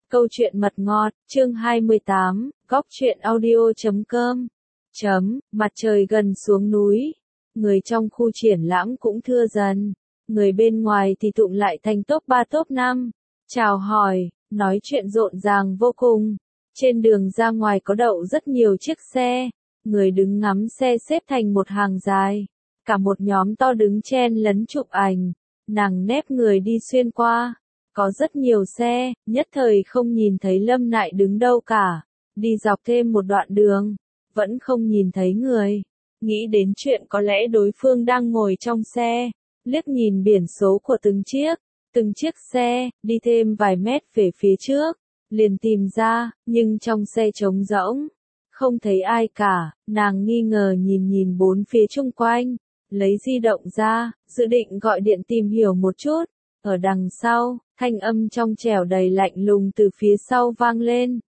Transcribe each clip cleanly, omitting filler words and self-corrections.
Câu chuyện mật ngọt, chương 28, góc truyện audio.com. Mặt trời gần xuống núi, người trong khu triển lãm cũng thưa dần, người bên ngoài thì tụm lại thành top 3 top 5, chào hỏi, nói chuyện rộn ràng vô cùng. Trên đường ra ngoài có đậu rất nhiều chiếc xe, người đứng ngắm xe xếp thành một hàng dài, cả một nhóm to đứng chen lấn chụp ảnh, nàng nép người đi xuyên qua. Có rất nhiều xe, nhất thời không nhìn thấy Lâm Nại đứng đâu cả. Đi dọc thêm một đoạn đường, vẫn không nhìn thấy người. Nghĩ đến chuyện có lẽ đối phương đang ngồi trong xe, liếc nhìn biển số của từng chiếc xe, đi thêm vài mét về phía trước, liền tìm ra, nhưng trong xe trống rỗng, không thấy ai cả. Nàng nghi ngờ nhìn bốn phía chung quanh, lấy di động ra, dự định gọi điện tìm hiểu một chút. Ở đằng sau, thanh âm trong trẻo đầy lạnh lùng từ phía sau vang lên.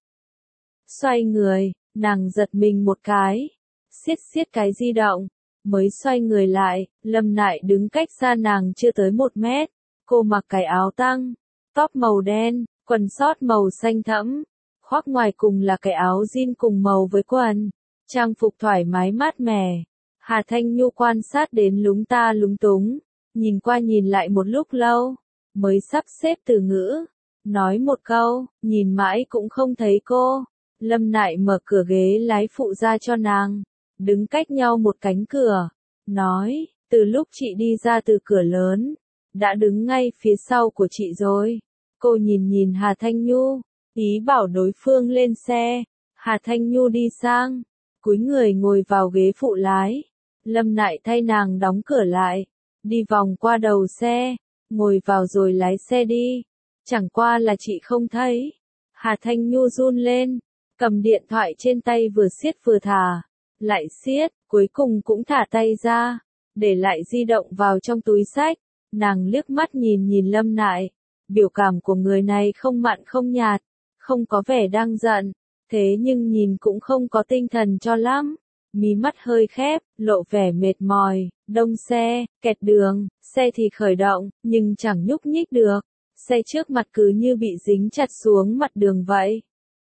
Xoay người, nàng giật mình một cái, siết cái di động, mới xoay người lại, Lâm Nại đứng cách xa nàng chưa tới 1 mét. Cô mặc cái áo tăng, top màu đen, quần sót màu xanh thẫm, khoác ngoài cùng là cái áo jean cùng màu với quần, trang phục thoải mái mát mẻ. Hà Thanh Nhu quan sát đến lúng ta lúng túng, nhìn qua nhìn lại một lúc lâu, mới sắp xếp từ ngữ, nói một câu, nhìn mãi cũng không thấy cô. Lâm Nại mở cửa ghế lái phụ ra cho nàng, đứng cách nhau một cánh cửa, nói, từ lúc chị đi ra từ cửa lớn, đã đứng ngay phía sau của chị rồi. Cô nhìn Hà Thanh Nhu, ý bảo đối phương lên xe. Hà Thanh Nhu đi sang, cúi người ngồi vào ghế phụ lái. Lâm Nại thay nàng đóng cửa lại, đi vòng qua đầu xe, ngồi vào rồi lái xe đi. Chẳng qua là chị không thấy. Hà Thanh Nhu run lên, cầm điện thoại trên tay vừa siết vừa thả, lại siết, cuối cùng cũng thả tay ra, để lại di động vào trong túi xách. Nàng liếc mắt nhìn Lâm Nại, biểu cảm của người này không mặn không nhạt, không có vẻ đang giận, thế nhưng nhìn cũng không có tinh thần cho lắm. Mí mắt hơi khép, lộ vẻ mệt mỏi. Đông xe, kẹt đường, xe thì khởi động, nhưng chẳng nhúc nhích được. Xe trước mặt cứ như bị dính chặt xuống mặt đường vậy.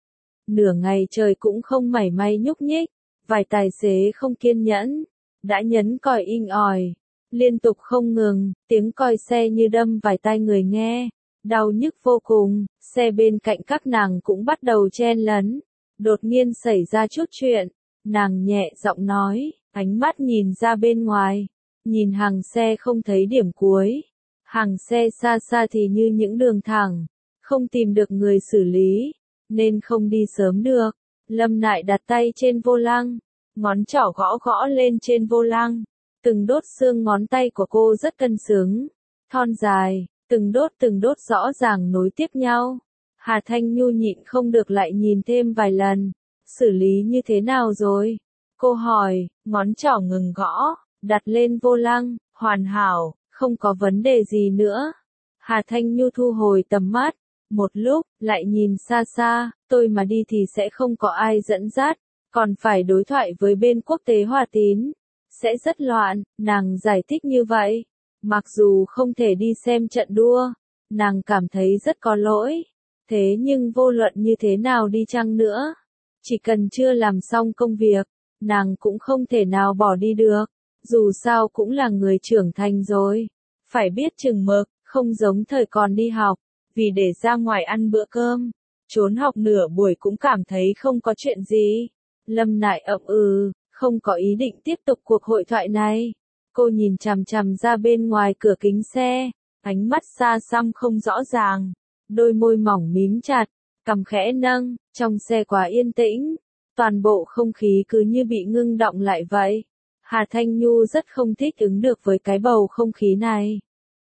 Nửa ngày trời cũng không mảy may nhúc nhích. Vài tài xế không kiên nhẫn, đã nhấn còi inh ỏi, liên tục không ngừng, tiếng còi xe như đâm vài tai người nghe, đau nhức vô cùng. Xe bên cạnh các nàng cũng bắt đầu chen lấn. Đột nhiên xảy ra chút chuyện. Nàng nhẹ giọng nói, ánh mắt nhìn ra bên ngoài, nhìn hàng xe không thấy điểm cuối. Hàng xe xa thì như những đường thẳng, không tìm được người xử lý, nên không đi sớm được. Lâm Nại đặt tay trên vô lăng, ngón trỏ gõ lên trên vô lăng. Từng đốt xương ngón tay của cô rất cân xứng, thon dài, từng đốt rõ ràng nối tiếp nhau. Hà Thanh Nhu nhịn không được lại nhìn thêm vài lần. Xử lý như thế nào rồi? Cô hỏi, ngón trỏ ngừng gõ, đặt lên vô lăng, hoàn hảo, không có vấn đề gì nữa. Hà Thanh Nhu thu hồi tầm mắt, một lúc, lại nhìn xa, tôi mà đi thì sẽ không có ai dẫn dắt, còn phải đối thoại với bên quốc tế Hòa Tín. Sẽ rất loạn, nàng giải thích như vậy. Mặc dù không thể đi xem trận đua, nàng cảm thấy rất có lỗi. Thế nhưng vô luận như thế nào đi chăng nữa, chỉ cần chưa làm xong công việc, nàng cũng không thể nào bỏ đi được. Dù sao cũng là người trưởng thành rồi, phải biết chừng mực, không giống thời còn đi học, vì để ra ngoài ăn bữa cơm, trốn học nửa buổi cũng cảm thấy không có chuyện gì. Lâm Nại ậm không có ý định tiếp tục cuộc hội thoại này. Cô nhìn chằm ra bên ngoài cửa kính xe, ánh mắt xa xăm không rõ ràng, đôi môi mỏng mím chặt, cằm khẽ nâng. Trong xe quá yên tĩnh, toàn bộ không khí cứ như bị ngưng đọng lại vậy. Hà Thanh Nhu rất không thích ứng được với cái bầu không khí này.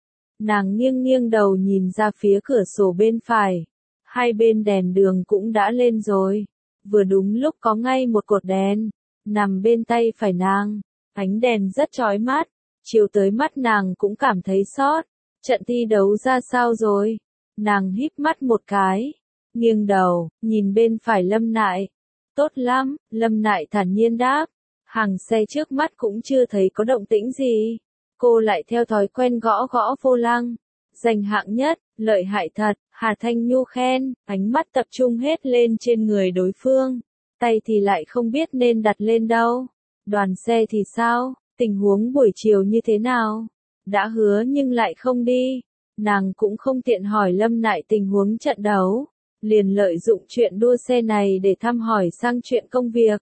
Nàng nghiêng đầu nhìn ra phía cửa sổ bên phải, hai bên đèn đường cũng đã lên rồi. Vừa đúng lúc có ngay một cột đèn nằm bên tay phải nàng, ánh đèn rất chói mắt, chiếu tới mắt nàng cũng cảm thấy xót. Trận thi đấu ra sao rồi? Nàng híp mắt một cái, nghiêng đầu, nhìn bên phải Lâm Nại. Tốt lắm, Lâm Nại thản nhiên đáp. Hàng xe trước mắt cũng chưa thấy có động tĩnh gì. Cô lại theo thói quen gõ vô lăng. Giành hạng nhất, lợi hại thật. Hà Thanh Nhu khen, ánh mắt tập trung hết lên trên người đối phương. Tay thì lại không biết nên đặt lên đâu. Đoàn xe thì sao? Tình huống buổi chiều như thế nào? Đã hứa nhưng lại không đi. Nàng cũng không tiện hỏi Lâm Nại tình huống trận đấu. Liền lợi dụng chuyện đua xe này để thăm hỏi sang chuyện công việc.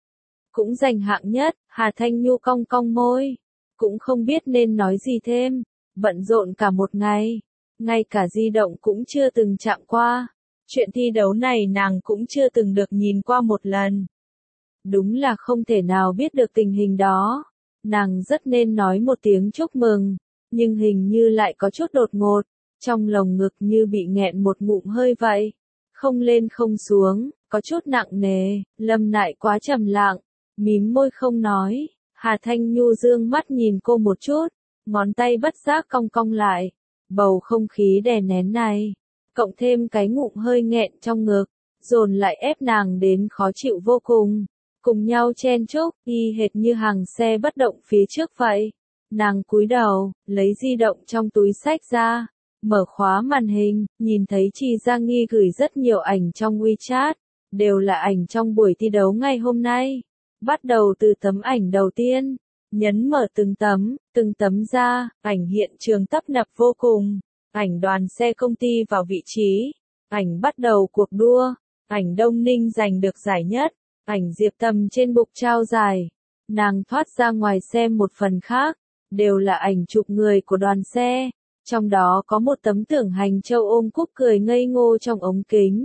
Cũng giành hạng nhất, Hà Thanh Nhu cong cong môi. Cũng không biết nên nói gì thêm. Bận rộn cả một ngày. Ngay cả di động cũng chưa từng chạm qua. Chuyện thi đấu này nàng cũng chưa từng được nhìn qua một lần. Đúng là không thể nào biết được tình hình đó. Nàng rất nên nói một tiếng chúc mừng, nhưng hình như lại có chút đột ngột, trong lồng ngực như bị nghẹn một ngụm hơi vậy. Không lên không xuống, có chút nặng nề, Lâm Nại quá trầm lặng, mím môi không nói. Hà Thanh Nhu dương mắt nhìn cô một chút, ngón tay bất giác cong cong lại. Bầu không khí đè nén này, cộng thêm cái ngụm hơi nghẹn trong ngực, dồn lại ép nàng đến khó chịu vô cùng. Cùng nhau chen chúc, y hệt như hàng xe bất động phía trước vậy. Nàng cúi đầu, lấy di động trong túi xách ra, mở khóa màn hình, nhìn thấy Trì Gia Nghi gửi rất nhiều ảnh trong WeChat, đều là ảnh trong buổi thi đấu ngày hôm nay. Bắt đầu từ tấm ảnh đầu tiên, nhấn mở từng tấm ra, ảnh hiện trường tấp nập vô cùng, ảnh đoàn xe công ty vào vị trí, ảnh bắt đầu cuộc đua, ảnh Đông Ninh giành được giải nhất, ảnh Diệp Tầm trên bục trao giải. Nàng thoát ra ngoài xem một phần khác, đều là ảnh chụp người của đoàn xe, trong đó có một tấm Tưởng Hành Châu ôm cúc cười ngây ngô trong ống kính.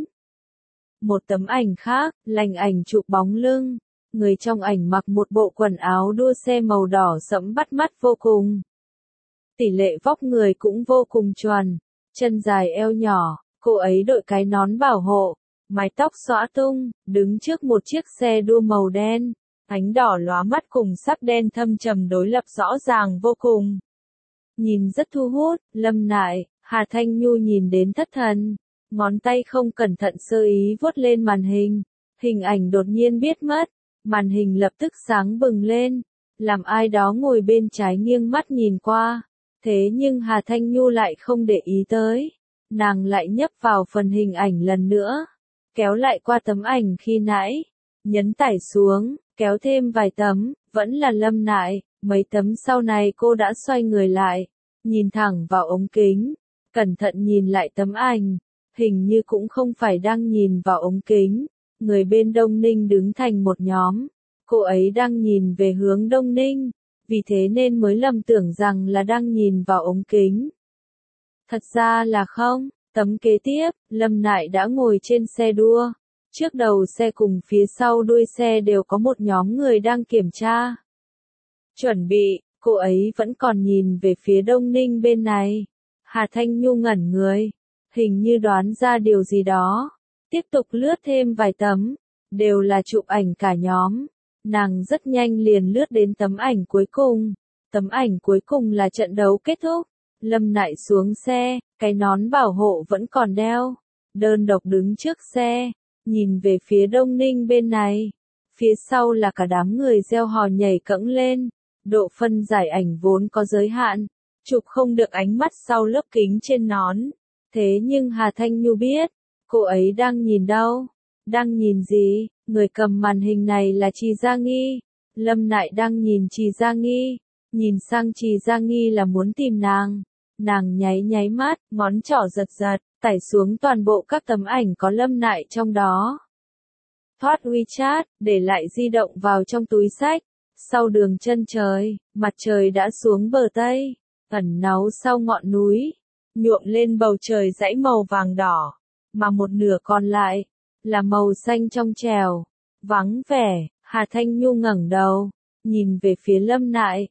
Một tấm ảnh khác, lành ảnh chụp bóng lưng. Người trong ảnh mặc một bộ quần áo đua xe màu đỏ sẫm bắt mắt vô cùng. Tỷ lệ vóc người cũng vô cùng chuẩn, chân dài eo nhỏ, cô ấy đội cái nón bảo hộ, mái tóc xõa tung, đứng trước một chiếc xe đua màu đen, ánh đỏ lóa mắt cùng sắc đen thâm trầm đối lập rõ ràng vô cùng. Nhìn rất thu hút, Lâm Nại, Hà Thanh Nhu nhìn đến thất thần, ngón tay không cẩn thận sơ ý vuốt lên màn hình, hình ảnh đột nhiên biến mất. Màn hình lập tức sáng bừng lên, làm ai đó ngồi bên trái nghiêng mắt nhìn qua. Thế nhưng Hà Thanh Nhu lại không để ý tới. Nàng lại nhấp vào phần hình ảnh lần nữa. Kéo lại qua tấm ảnh khi nãy. Nhấn tải xuống, kéo thêm vài tấm, vẫn là Lâm Nại. Mấy tấm sau này cô đã xoay người lại. Nhìn thẳng vào ống kính. Cẩn thận nhìn lại tấm ảnh. Hình như cũng không phải đang nhìn vào ống kính. Người bên Đông Ninh đứng thành một nhóm. Cô ấy đang nhìn về hướng Đông Ninh, vì thế nên mới lầm tưởng rằng là đang nhìn vào ống kính. Thật ra là không, tấm kế tiếp, Lâm Nại đã ngồi trên xe đua. Trước đầu xe cùng phía sau đuôi xe đều có một nhóm người đang kiểm tra. Chuẩn bị, cô ấy vẫn còn nhìn về phía Đông Ninh bên này. Hà Thanh Nhu ngẩn người, hình như đoán ra điều gì đó. Tiếp tục lướt thêm vài tấm, đều là chụp ảnh cả nhóm. Nàng rất nhanh liền lướt đến tấm ảnh cuối cùng. Tấm ảnh cuối cùng là trận đấu kết thúc. Lâm Nại xuống xe, cái nón bảo hộ vẫn còn đeo. Đơn độc đứng trước xe, nhìn về phía Đông Ninh bên này. Phía sau là cả đám người reo hò nhảy cẫng lên. Độ phân giải ảnh vốn có giới hạn, chụp không được ánh mắt sau lớp kính trên nón. Thế nhưng Hà Thanh Nhu biết, cô ấy đang nhìn đâu? Đang nhìn gì? Người cầm màn hình này là Trì Gia Nghi. Lâm Nại đang nhìn Trì Gia Nghi. Nhìn sang Trì Gia Nghi là muốn tìm nàng. Nàng nháy mắt, ngón trỏ giật giật, tải xuống toàn bộ các tấm ảnh có Lâm Nại trong đó. Thoát WeChat, để lại di động vào trong túi xách. Sau đường chân trời, mặt trời đã xuống bờ Tây, ẩn náu sau ngọn núi, nhuộm lên bầu trời dãy màu vàng đỏ, mà một nửa còn lại là màu xanh trong trẻo, vắng vẻ. Hà Thanh Nhu ngẩng đầu, nhìn về phía Lâm Nại.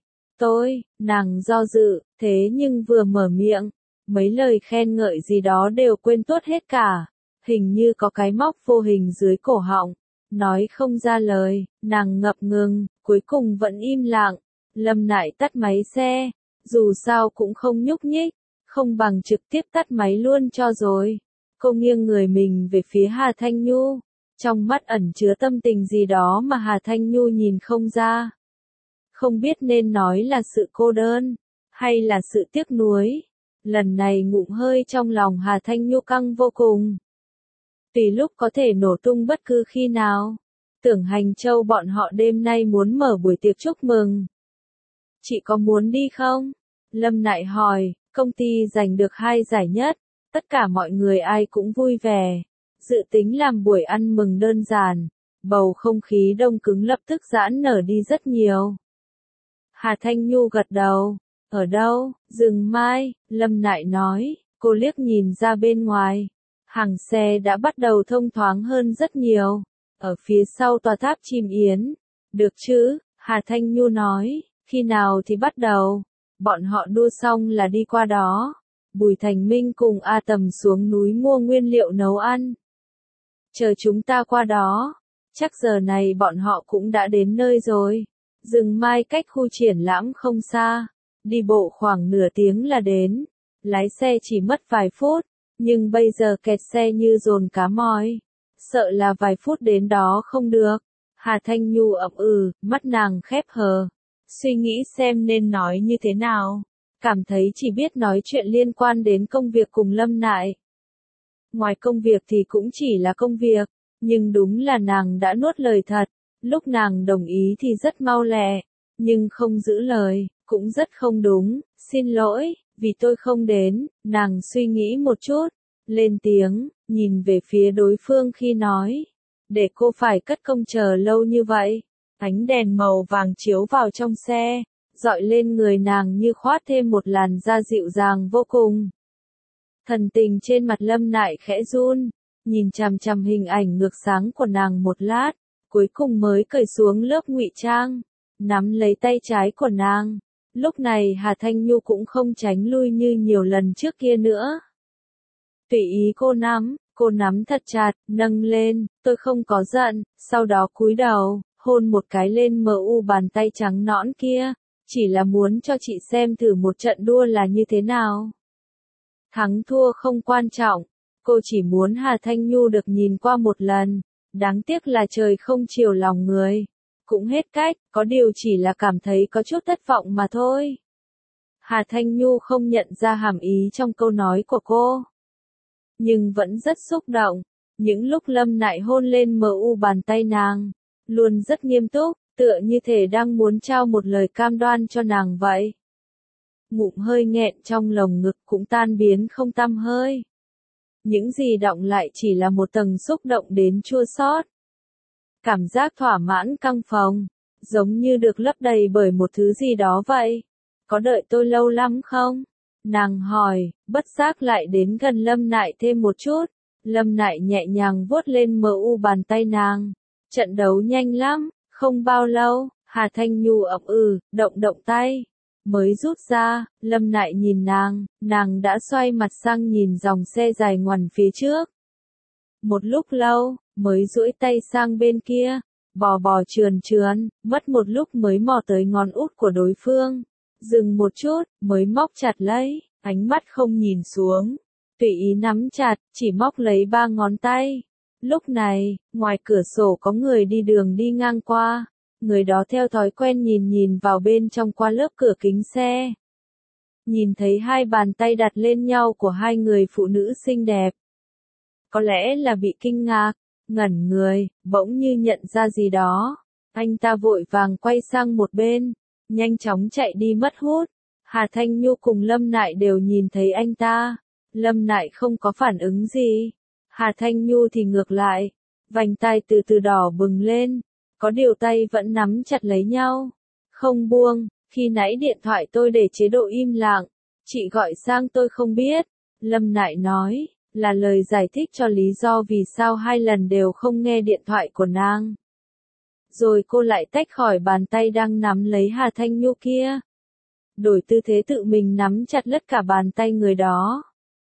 Nàng do dự, thế nhưng vừa mở miệng, mấy lời khen ngợi gì đó đều quên tuốt hết cả, hình như có cái móc vô hình dưới cổ họng, nói không ra lời, nàng ngập ngừng, cuối cùng vẫn im lặng. Lâm Nại tắt máy xe, dù sao cũng không nhúc nhích, không bằng trực tiếp tắt máy luôn cho rồi. Cô nghiêng người mình về phía Hà Thanh Nhu, trong mắt ẩn chứa tâm tình gì đó mà Hà Thanh Nhu nhìn không ra. Không biết nên nói là sự cô đơn, hay là sự tiếc nuối. Lần này ngụm hơi trong lòng Hà Thanh Nhu căng vô cùng. Tùy lúc có thể nổ tung bất cứ khi nào. Tưởng Hành Châu bọn họ đêm nay muốn mở buổi tiệc chúc mừng. Chị có muốn đi không? Lâm Nại hỏi, công ty giành được 2 giải nhất, tất cả mọi người ai cũng vui vẻ. Dự tính làm buổi ăn mừng đơn giản, bầu không khí đông cứng lập tức giãn nở đi rất nhiều. Hà Thanh Nhu gật đầu, ở đâu, rừng mai, Lâm Nại nói, cô liếc nhìn ra bên ngoài. Hàng xe đã bắt đầu thông thoáng hơn rất nhiều, ở phía sau tòa tháp chim yến. Được chứ, Hà Thanh Nhu nói, khi nào thì bắt đầu, bọn họ đua xong là đi qua đó. Bùi Thành Minh cùng A Tầm xuống núi mua nguyên liệu nấu ăn. Chờ chúng ta qua đó, chắc giờ này bọn họ cũng đã đến nơi rồi. Rừng mai cách khu triển lãm không xa, đi bộ khoảng nửa tiếng là đến, lái xe chỉ mất vài phút, nhưng bây giờ kẹt xe như dồn cá mòi, sợ là vài phút đến đó không được. Hà Thanh Nhu ậm mắt nàng khép hờ, suy nghĩ xem nên nói như thế nào, cảm thấy chỉ biết nói chuyện liên quan đến công việc cùng Lâm Nại. Ngoài công việc thì cũng chỉ là công việc, nhưng đúng là nàng đã nuốt lời thật, lúc nàng đồng ý thì rất mau lẹ, nhưng không giữ lời, cũng rất không đúng, xin lỗi, vì tôi không đến, nàng suy nghĩ một chút, lên tiếng, nhìn về phía đối phương khi nói, để cô phải cất công chờ lâu như vậy. Ánh đèn màu vàng chiếu vào trong xe, dọi lên người nàng như khoát thêm một làn da dịu dàng vô cùng. Thần tình trên mặt Lâm Nại khẽ run, nhìn chằm chằm hình ảnh ngược sáng của nàng một lát, cuối cùng mới cởi xuống lớp ngụy trang, nắm lấy tay trái của nàng. Lúc này Hà Thanh Nhu cũng không tránh lui như nhiều lần trước kia nữa. Tùy ý cô nắm thật chặt, nâng lên, tôi không có giận, sau đó cúi đầu, hôn một cái lên bàn tay trắng nõn kia, chỉ là muốn cho chị xem thử một trận đua là như thế nào. Thắng thua không quan trọng, cô chỉ muốn Hà Thanh Nhu được nhìn qua một lần, đáng tiếc là trời không chiều lòng người. Cũng hết cách, có điều chỉ là cảm thấy có chút thất vọng mà thôi. Hà Thanh Nhu không nhận ra hàm ý trong câu nói của cô, nhưng vẫn rất xúc động. Những lúc Lâm Nại hôn lên bàn tay nàng, luôn rất nghiêm túc, tựa như thể đang muốn trao một lời cam đoan cho nàng vậy. Ngụm hơi nghẹn trong lồng ngực cũng tan biến không tăm hơi. Những gì đọng lại chỉ là một tầng xúc động đến chua xót. Cảm giác thỏa mãn căng phồng, giống như được lấp đầy bởi một thứ gì đó vậy. Có đợi tôi lâu lắm không? Nàng hỏi, bất giác lại đến gần Lâm Nại thêm một chút. Lâm Nại nhẹ nhàng vuốt lên bàn tay nàng. Trận đấu nhanh lắm, không bao lâu, Hà Thanh Nhu động tay. Mới rút ra, Lâm Nại nhìn nàng đã xoay mặt sang nhìn dòng xe dài ngoằn phía trước. Một lúc lâu, mới duỗi tay sang bên kia, bò trườn, mất một lúc mới mò tới ngón út của đối phương. Dừng một chút, mới móc chặt lấy, ánh mắt không nhìn xuống. Tùy ý nắm chặt, chỉ móc lấy 3 ngón tay. Lúc này, ngoài cửa sổ có người đi đường đi ngang qua. Người đó theo thói quen nhìn vào bên trong qua lớp cửa kính xe. Nhìn thấy 2 bàn tay đặt lên nhau của 2 người phụ nữ xinh đẹp. Có lẽ là bị kinh ngạc, ngẩn người, bỗng như nhận ra gì đó. Anh ta vội vàng quay sang một bên, nhanh chóng chạy đi mất hút. Hà Thanh Nhu cùng Lâm Nại đều nhìn thấy anh ta. Lâm Nại không có phản ứng gì. Hà Thanh Nhu thì ngược lại, vành tai từ từ đỏ bừng lên. Có điều tay vẫn nắm chặt lấy nhau. Không buông, khi nãy điện thoại tôi để chế độ im lặng. Chị gọi sang tôi không biết. Lâm Nại nói, là lời giải thích cho lý do vì sao 2 lần đều không nghe điện thoại của nàng. Rồi cô lại tách khỏi bàn tay đang nắm lấy Hà Thanh Nhu kia. Đổi tư thế tự mình nắm chặt lất cả bàn tay người đó.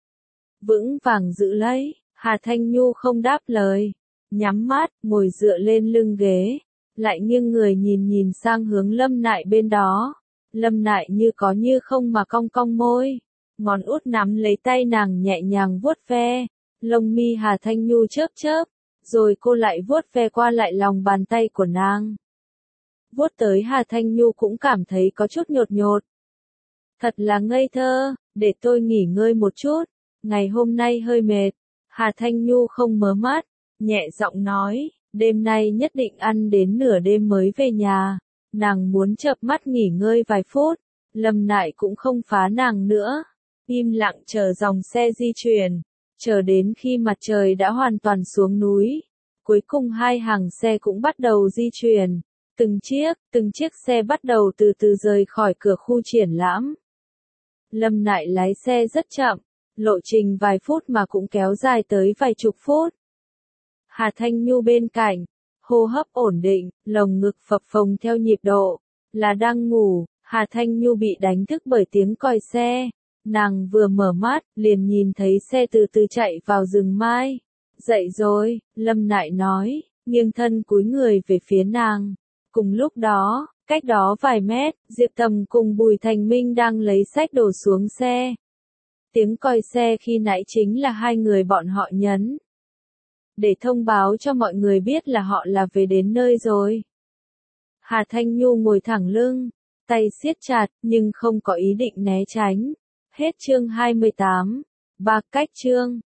Vững vàng giữ lấy, Hà Thanh Nhu không đáp lời. Nhắm mắt, ngồi dựa lên lưng ghế. Lại nghiêng người nhìn sang hướng Lâm Nại bên đó. Lâm Nại như có như không mà cong cong môi. Ngón út nắm lấy tay nàng nhẹ nhàng vuốt ve. Lông mi Hà Thanh Nhu chớp. Rồi cô lại vuốt ve qua lại lòng bàn tay của nàng. Vuốt tới Hà Thanh Nhu cũng cảm thấy có chút nhột. Thật là ngây thơ, để tôi nghỉ ngơi một chút, ngày hôm nay hơi mệt. Hà Thanh Nhu không mở mắt, nhẹ giọng nói, đêm nay nhất định ăn đến nửa đêm mới về nhà. Nàng muốn chợp mắt nghỉ ngơi vài phút, Lâm Nại cũng không phá nàng nữa. Im lặng chờ dòng xe di chuyển, chờ đến khi mặt trời đã hoàn toàn xuống núi. Cuối cùng hai hàng xe cũng bắt đầu di chuyển. Từng chiếc xe bắt đầu từ từ rời khỏi cửa khu triển lãm. Lâm Nại lái xe rất chậm, lộ trình vài phút mà cũng kéo dài tới vài chục phút. Hà Thanh Nhu bên cạnh, hô hấp ổn định, lồng ngực phập phồng theo nhịp độ, là đang ngủ. Hà Thanh Nhu bị đánh thức bởi tiếng còi xe. Nàng vừa mở mắt, liền nhìn thấy xe từ từ chạy vào rừng mai. Dậy rồi, Lâm Nại nói, nghiêng thân cúi người về phía nàng. Cùng lúc đó, cách đó vài mét, Diệp Tầm cùng Bùi Thành Minh đang lấy sách đổ xuống xe. Tiếng còi xe khi nãy chính là hai người bọn họ nhấn. Để thông báo cho mọi người biết là họ là về đến nơi rồi. Hà Thanh Nhu ngồi thẳng lưng, tay siết chặt, nhưng không có ý định né tránh. Hết chương 28. Ba cách chương.